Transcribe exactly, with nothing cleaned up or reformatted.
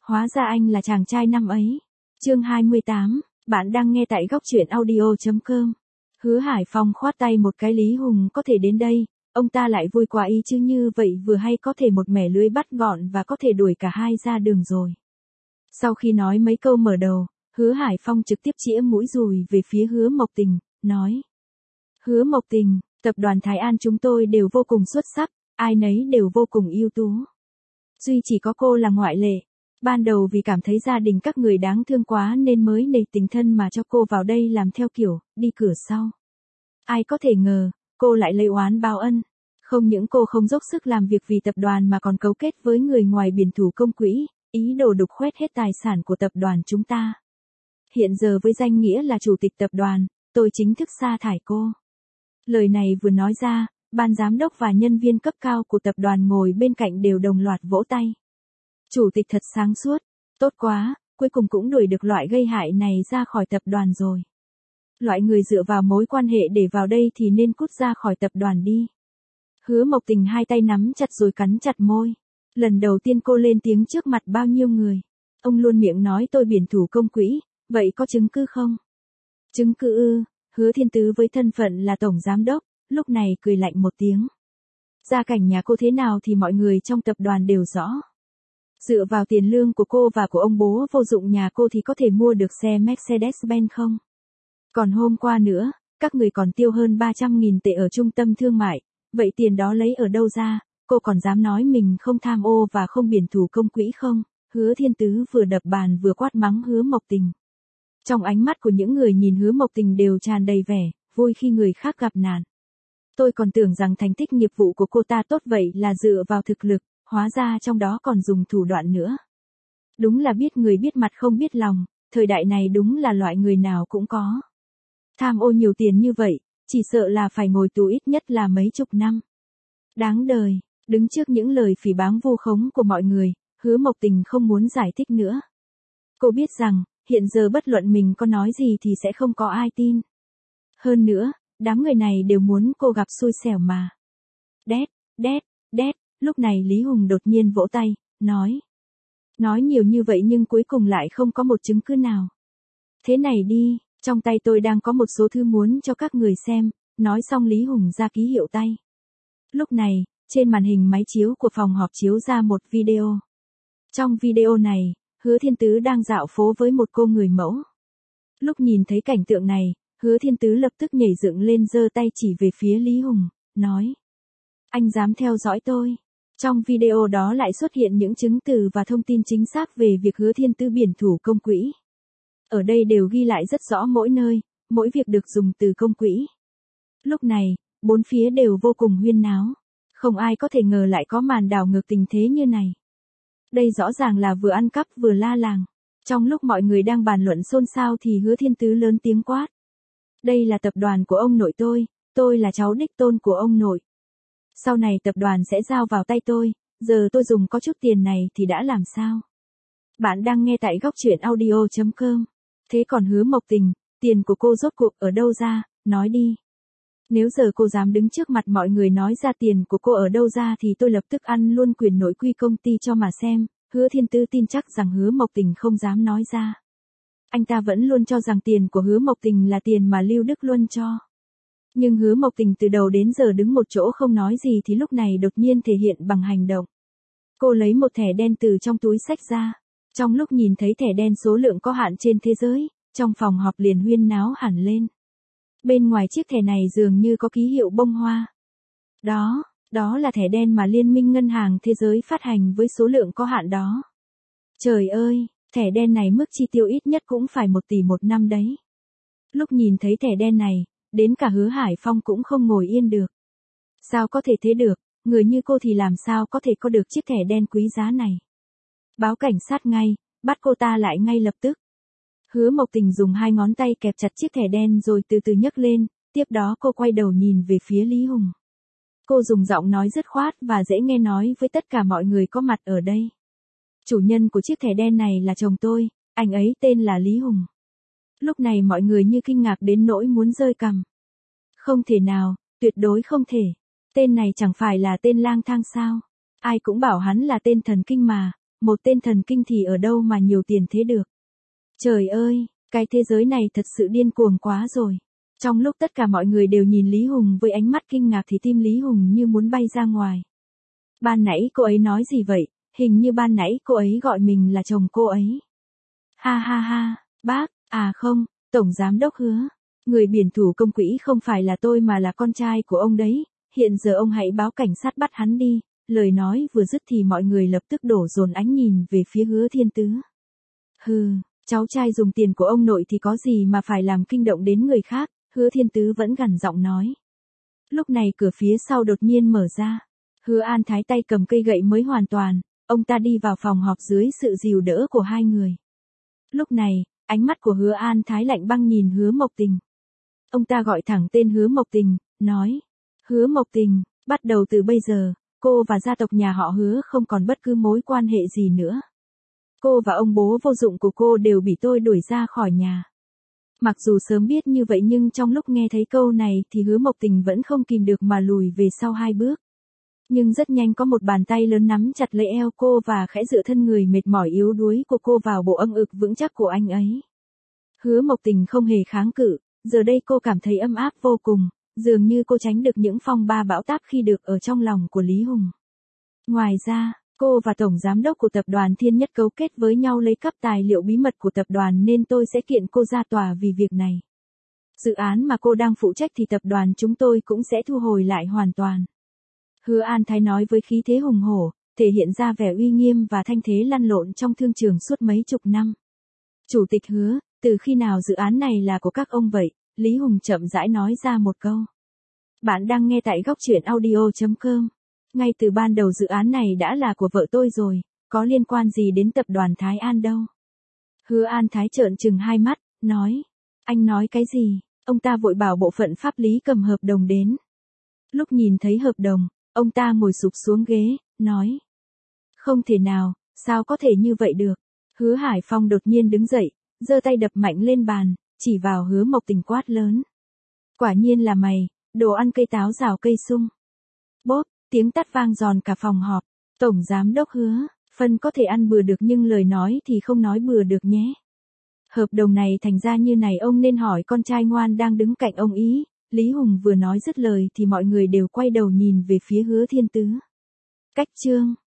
Hóa ra anh là chàng trai năm ấy. Chương hai mươi tám, bạn đang nghe tại góc truyện audio chấm com. Hứa Hải Phong khoát tay một cái, Lý Hùng có thể đến đây, ông ta lại vui quá ý chứ, như vậy vừa hay có thể một mẻ lưới bắt gọn và có thể đuổi cả hai ra đường rồi. Sau khi nói mấy câu mở đầu, Hứa Hải Phong trực tiếp chĩa mũi dùi về phía Hứa Mộc Tình, nói. Hứa Mộc Tình, tập đoàn Thái An chúng tôi đều vô cùng xuất sắc, ai nấy đều vô cùng ưu tú. Duy chỉ có cô là ngoại lệ. Ban đầu vì cảm thấy gia đình các người đáng thương quá nên mới nể tình thân mà cho cô vào đây làm theo kiểu, đi cửa sau. Ai có thể ngờ, cô lại lấy oán báo ân. Không những cô không dốc sức làm việc vì tập đoàn mà còn cấu kết với người ngoài biển thủ công quỹ, ý đồ đục khoét hết tài sản của tập đoàn chúng ta. Hiện giờ với danh nghĩa là chủ tịch tập đoàn, tôi chính thức sa thải cô. Lời này vừa nói ra, ban giám đốc và nhân viên cấp cao của tập đoàn ngồi bên cạnh đều đồng loạt vỗ tay. Chủ tịch thật sáng suốt, tốt quá, cuối cùng cũng đuổi được loại gây hại này ra khỏi tập đoàn rồi. Loại người dựa vào mối quan hệ để vào đây thì nên cút ra khỏi tập đoàn đi. Hứa Mộc Tình hai tay nắm chặt rồi cắn chặt môi. Lần đầu tiên cô lên tiếng trước mặt bao nhiêu người. Ông luôn miệng nói tôi biển thủ công quỹ, vậy có chứng cứ không? Chứng cứ ư? Hứa Thiên Tứ với thân phận là tổng giám đốc, lúc này cười lạnh một tiếng. Gia cảnh nhà cô thế nào thì mọi người trong tập đoàn đều rõ. Dựa vào tiền lương của cô và của ông bố vô dụng nhà cô thì có thể mua được xe Mercedes-Benz không? Còn hôm qua nữa, các người còn tiêu hơn ba trăm nghìn tệ ở trung tâm thương mại, vậy tiền đó lấy ở đâu ra, cô còn dám nói mình không tham ô và không biển thủ công quỹ không? Hứa Thiên Tứ vừa đập bàn vừa quát mắng Hứa Mộc Tình. Trong ánh mắt của những người nhìn Hứa Mộc Tình đều tràn đầy vẻ, vui khi người khác gặp nạn. Tôi còn tưởng rằng thành tích nghiệp vụ của cô ta tốt vậy là dựa vào thực lực, hóa ra trong đó còn dùng thủ đoạn nữa. Đúng là biết người biết mặt không biết lòng, thời đại này đúng là loại người nào cũng có. Tham ô nhiều tiền như vậy, chỉ sợ là phải ngồi tù ít nhất là mấy chục năm. Đáng đời, đứng trước những lời phỉ báng vu khống của mọi người, Hứa Mộc Tình không muốn giải thích nữa. Cô biết rằng, hiện giờ bất luận mình có nói gì thì sẽ không có ai tin. Hơn nữa, đám người này đều muốn cô gặp xui xẻo mà. Đét, đét, đét, lúc này Lý Hùng đột nhiên vỗ tay, nói. Nói nhiều như vậy nhưng cuối cùng lại không có một chứng cứ nào. Thế này đi, trong tay tôi đang có một số thư muốn cho các người xem, nói xong Lý Hùng ra ký hiệu tay. Lúc này, trên màn hình máy chiếu của phòng họp chiếu ra một video. Trong video này, Hứa Thiên Tứ đang dạo phố với một cô người mẫu. Lúc nhìn thấy cảnh tượng này, Hứa Thiên Tứ lập tức nhảy dựng lên giơ tay chỉ về phía Lý Hùng, nói. Anh dám theo dõi tôi. Trong video đó lại xuất hiện những chứng từ và thông tin chính xác về việc Hứa Thiên Tứ biển thủ công quỹ. Ở đây đều ghi lại rất rõ mỗi nơi, mỗi việc được dùng từ công quỹ. Lúc này, bốn phía đều vô cùng huyên náo. Không ai có thể ngờ lại có màn đảo ngược tình thế như này. Đây rõ ràng là vừa ăn cắp vừa la làng. Trong lúc mọi người đang bàn luận xôn xao thì Hứa Thiên Tứ lớn tiếng quát. Đây là tập đoàn của ông nội tôi, tôi là cháu đích tôn của ông nội. Sau này tập đoàn sẽ giao vào tay tôi, giờ tôi dùng có chút tiền này thì đã làm sao? Bạn đang nghe tại góc truyện audio chấm com. Thế còn Hứa Mộc Tình, tiền của cô rốt cuộc ở đâu ra, nói đi. Nếu giờ cô dám đứng trước mặt mọi người nói ra tiền của cô ở đâu ra thì tôi lập tức ăn luôn quyền nội quy công ty cho mà xem. Hứa Thiên Tứ tin chắc rằng Hứa Mộc Tình không dám nói ra. Anh ta vẫn luôn cho rằng tiền của Hứa Mộc Tình là tiền mà Lưu Đức Luân cho. Nhưng Hứa Mộc Tình từ đầu đến giờ đứng một chỗ không nói gì thì lúc này đột nhiên thể hiện bằng hành động. Cô lấy một thẻ đen từ trong túi xách ra. Trong lúc nhìn thấy thẻ đen số lượng có hạn trên thế giới, trong phòng họp liền huyên náo hẳn lên. Bên ngoài chiếc thẻ này dường như có ký hiệu bông hoa. Đó, đó là thẻ đen mà Liên minh Ngân hàng Thế giới phát hành với số lượng có hạn đó. Trời ơi, thẻ đen này mức chi tiêu ít nhất cũng phải một tỷ một năm đấy. Lúc nhìn thấy thẻ đen này, đến cả Hứa Hải Phong cũng không ngồi yên được. Sao có thể thế được, người như cô thì làm sao có thể có được chiếc thẻ đen quý giá này. Báo cảnh sát ngay, bắt cô ta lại ngay lập tức. Hứa Mộc Tình dùng hai ngón tay kẹp chặt chiếc thẻ đen rồi từ từ nhấc lên, tiếp đó cô quay đầu nhìn về phía Lý Hùng. Cô dùng giọng nói dứt khoát và dễ nghe nói với tất cả mọi người có mặt ở đây. Chủ nhân của chiếc thẻ đen này là chồng tôi, anh ấy tên là Lý Hùng. Lúc này mọi người như kinh ngạc đến nỗi muốn rơi cằm. Không thể nào, tuyệt đối không thể. Tên này chẳng phải là tên lang thang sao? Ai cũng bảo hắn là tên thần kinh mà, một tên thần kinh thì ở đâu mà nhiều tiền thế được. Trời ơi, cái thế giới này thật sự điên cuồng quá rồi. Trong lúc tất cả mọi người đều nhìn Lý Hùng với ánh mắt kinh ngạc thì tim Lý Hùng như muốn bay ra ngoài. Ban nãy cô ấy nói gì vậy? Hình như ban nãy cô ấy gọi mình là chồng cô ấy. Ha ha ha, bác, à không, Tổng Giám Đốc Hứa. Người biển thủ công quỹ không phải là tôi mà là con trai của ông đấy. Hiện giờ ông hãy báo cảnh sát bắt hắn đi. Lời nói vừa dứt thì mọi người lập tức đổ dồn ánh nhìn về phía Hứa Thiên Tứ. Hừ, cháu trai dùng tiền của ông nội thì có gì mà phải làm kinh động đến người khác, Hứa Thiên Tứ vẫn gằn giọng nói. Lúc này cửa phía sau đột nhiên mở ra. Hứa An Thái tay cầm cây gậy mới hoàn toàn, ông ta đi vào phòng họp dưới sự dìu đỡ của hai người. Lúc này, ánh mắt của Hứa An Thái lạnh băng nhìn Hứa Mộc Tình. Ông ta gọi thẳng tên Hứa Mộc Tình, nói. Hứa Mộc Tình, bắt đầu từ bây giờ, cô và gia tộc nhà họ Hứa không còn bất cứ mối quan hệ gì nữa. Cô và ông bố vô dụng của cô đều bị tôi đuổi ra khỏi nhà. Mặc dù sớm biết như vậy nhưng trong lúc nghe thấy câu này thì Hứa Mộc Tình vẫn không kìm được mà lùi về sau hai bước. Nhưng rất nhanh có một bàn tay lớn nắm chặt lấy eo cô và khẽ dựa thân người mệt mỏi yếu đuối của cô vào bộ âm ực vững chắc của anh ấy. Hứa Mộc Tình không hề kháng cự, giờ đây cô cảm thấy ấm áp vô cùng, dường như cô tránh được những phong ba bão táp khi được ở trong lòng của Lý Hùng. Ngoài ra, cô và Tổng Giám đốc của tập đoàn Thiên Nhất cấu kết với nhau lấy cắp tài liệu bí mật của tập đoàn nên tôi sẽ kiện cô ra tòa vì việc này. Dự án mà cô đang phụ trách thì tập đoàn chúng tôi cũng sẽ thu hồi lại hoàn toàn. Hứa An Thái nói với khí thế hùng hổ, thể hiện ra vẻ uy nghiêm và thanh thế lăn lộn trong thương trường suốt mấy chục năm. Chủ tịch Hứa, từ khi nào dự án này là của các ông vậy? Lý Hùng chậm rãi nói ra một câu. Bạn đang nghe tại góc truyện audio chấm com. Ngay từ ban đầu dự án này đã là của vợ tôi rồi, có liên quan gì đến tập đoàn Thái An đâu. Hứa An Thái trợn trừng hai mắt, nói. Anh nói cái gì? Ông ta vội bảo bộ phận pháp lý cầm hợp đồng đến. Lúc nhìn thấy hợp đồng, ông ta ngồi sụp xuống ghế, nói. Không thể nào, sao có thể như vậy được? Hứa Hải Phong đột nhiên đứng dậy, giơ tay đập mạnh lên bàn, chỉ vào Hứa Mộc Tình quát lớn. Quả nhiên là mày, đồ ăn cây táo rào cây sung. Bốp, tiếng tát vang giòn cả phòng họp. Tổng Giám Đốc Hứa, phân có thể ăn bừa được nhưng lời nói thì không nói bừa được nhé. Hợp đồng này thành ra như này ông nên hỏi con trai ngoan đang đứng cạnh ông ý. Lý Hùng vừa nói dứt lời thì mọi người đều quay đầu nhìn về phía Hứa Thiên Tứ. Cách chương